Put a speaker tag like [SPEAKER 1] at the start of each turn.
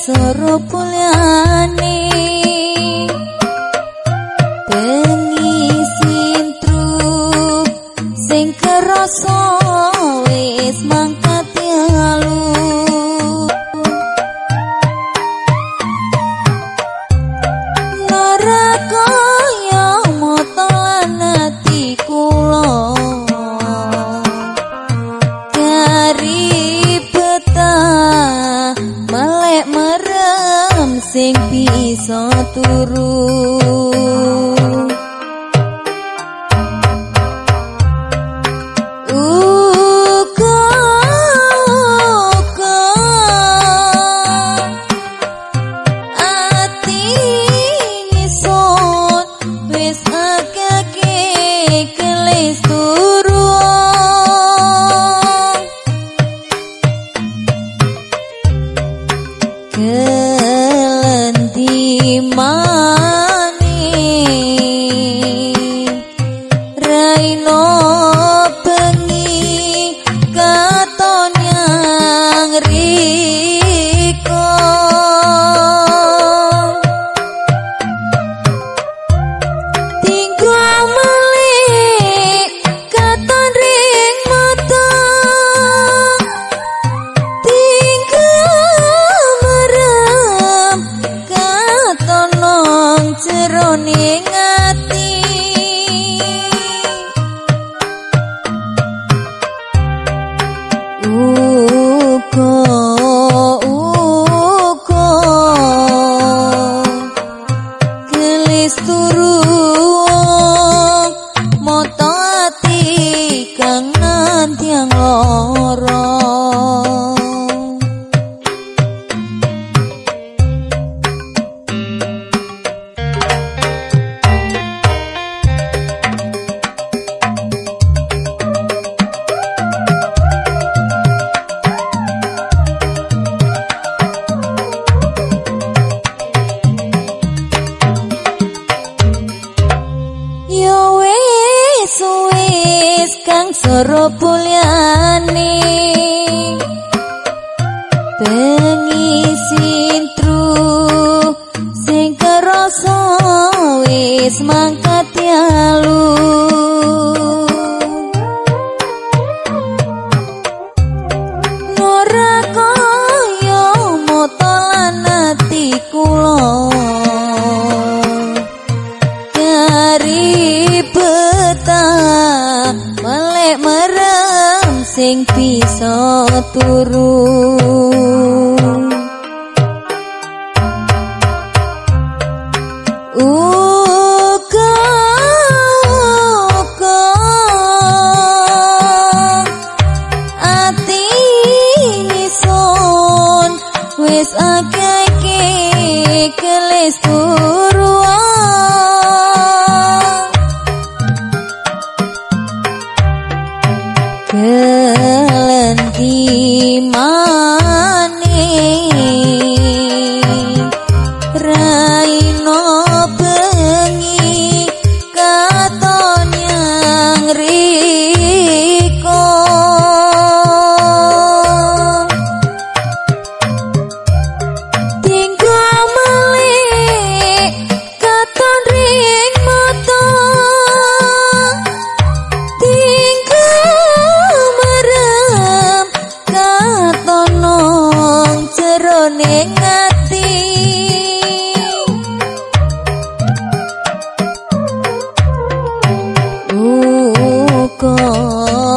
[SPEAKER 1] soropulyane bengi sintru sing kerasa wis mangkat yalu neraka yang motolan ati kula dari betah melek merem sing bisa turu kelenti mani raino bengi katon yang riko tinggal melik katon ring mata jeroning ati uga gelis turu moto ati kang nantiang lara wis kang soropulyane bengi sintru sing kerasa wis mangkat yalu neraka yo motolan ati kula melek merem sing bisa turu uga ati nison wis akeh kelis turu kelenti mani raino bengi katon yang riko tinggal melik katon ring mata jeroning ati uga